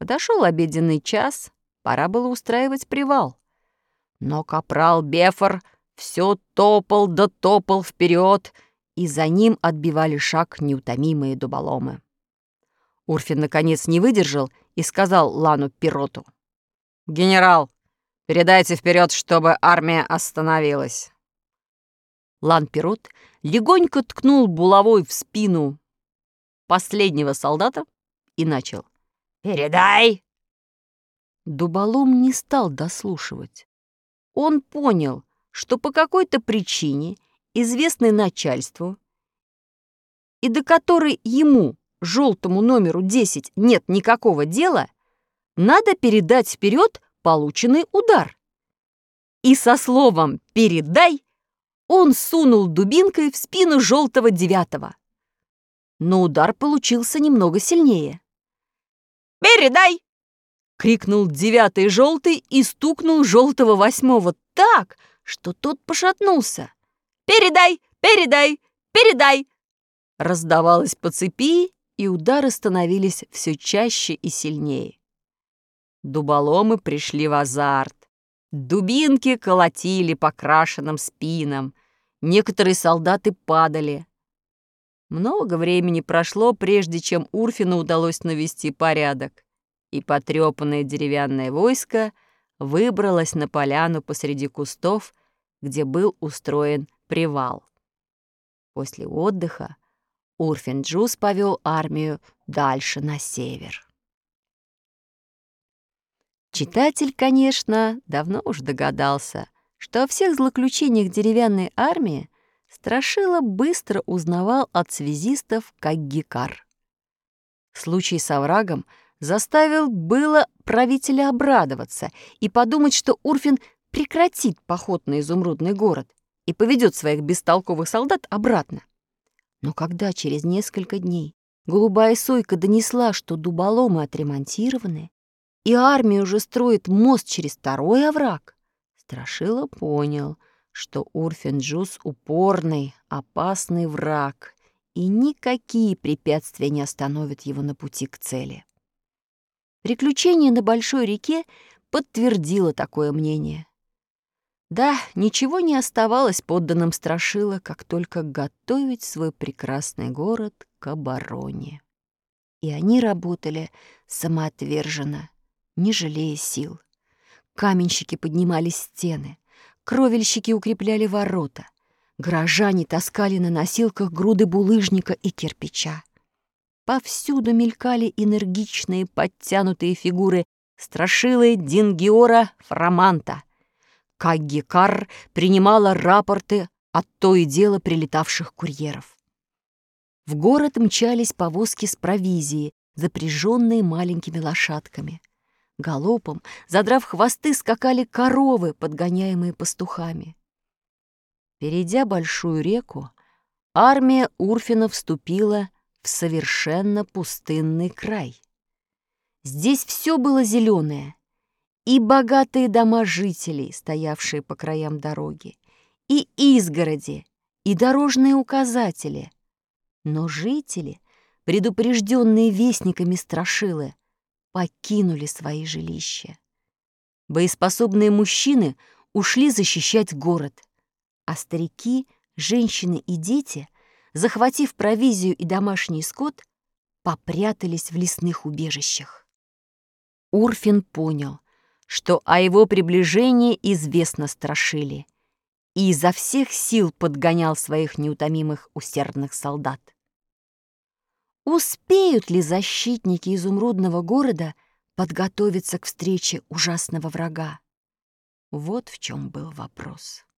Подошел обеденный час, пора было устраивать привал. Но капрал Бефор все топал да топал вперед, и за ним отбивали шаг неутомимые дуболомы. Урфин, наконец, не выдержал и сказал Лану Пироту: «Генерал, передайте вперед, чтобы армия остановилась». Лан Пирот легонько ткнул булавой в спину последнего солдата и начал: «Передай!» Дуболом не стал дослушивать. Он понял, что по какой-то причине, известной начальству, и до которой ему, желтому номеру 10, нет никакого дела, надо передать вперед полученный удар. И со словом «передай» он сунул дубинкой в спину желтого 9. Но удар получился немного сильнее. «Передай!» — крикнул 9 желтый и стукнул желтого 8 так, что тот пошатнулся. «Передай! Передай! Передай!» Раздавалось по цепи, и удары становились все чаще и сильнее. Дуболомы пришли в азарт. Дубинки колотили по крашеным спинам. Некоторые солдаты падали. Много времени прошло, прежде чем Урфину удалось навести порядок, и потрепанное деревянное войско выбралось на поляну посреди кустов, где был устроен привал. После отдыха Урфин-Джюс повел армию дальше на север. Читатель, конечно, давно уж догадался, что о всех злоключениях деревянной армии Страшила быстро узнавал от связистов Каггикар. Случай с оврагом заставил было правителя обрадоваться и подумать, что Урфин прекратит поход на изумрудный город и поведет своих бестолковых солдат обратно. Но когда через несколько дней голубая сойка донесла, что дуболомы отремонтированы, и армия уже строит мост через второй овраг, Страшила понял, что Урфин-Джюс упорный, опасный враг, и никакие препятствия не остановят его на пути к цели. Приключение на большой реке подтвердило такое мнение. Да, ничего не оставалось подданным Страшила, как только готовить свой прекрасный город к обороне. И они работали самоотверженно, не жалея сил. Каменщики поднимали стены, кровельщики укрепляли ворота, горожане таскали на носилках груды булыжника и кирпича. Повсюду мелькали энергичные подтянутые фигуры Страшилы, Дингиора, Фраманта. Каггикар принимала рапорты от то и дело прилетавших курьеров. В город мчались повозки с провизией, запряженные маленькими лошадками. Галопом, задрав хвосты, скакали коровы, подгоняемые пастухами. Перейдя большую реку, армия Урфина вступила в совершенно пустынный край. Здесь все было зеленое, и богатые дома жителей, стоявшие по краям дороги, и изгороди, и дорожные указатели. Но жители, предупрежденные вестниками Страшилы, покинули свои жилища. Боеспособные мужчины ушли защищать город, а старики, женщины и дети, захватив провизию и домашний скот, попрятались в лесных убежищах. Урфин понял, что о его приближении известно Страшиле, и изо всех сил подгонял своих неутомимых усердных солдат. Успеют ли защитники изумрудного города подготовиться к встрече ужасного врага? Вот в чем был вопрос.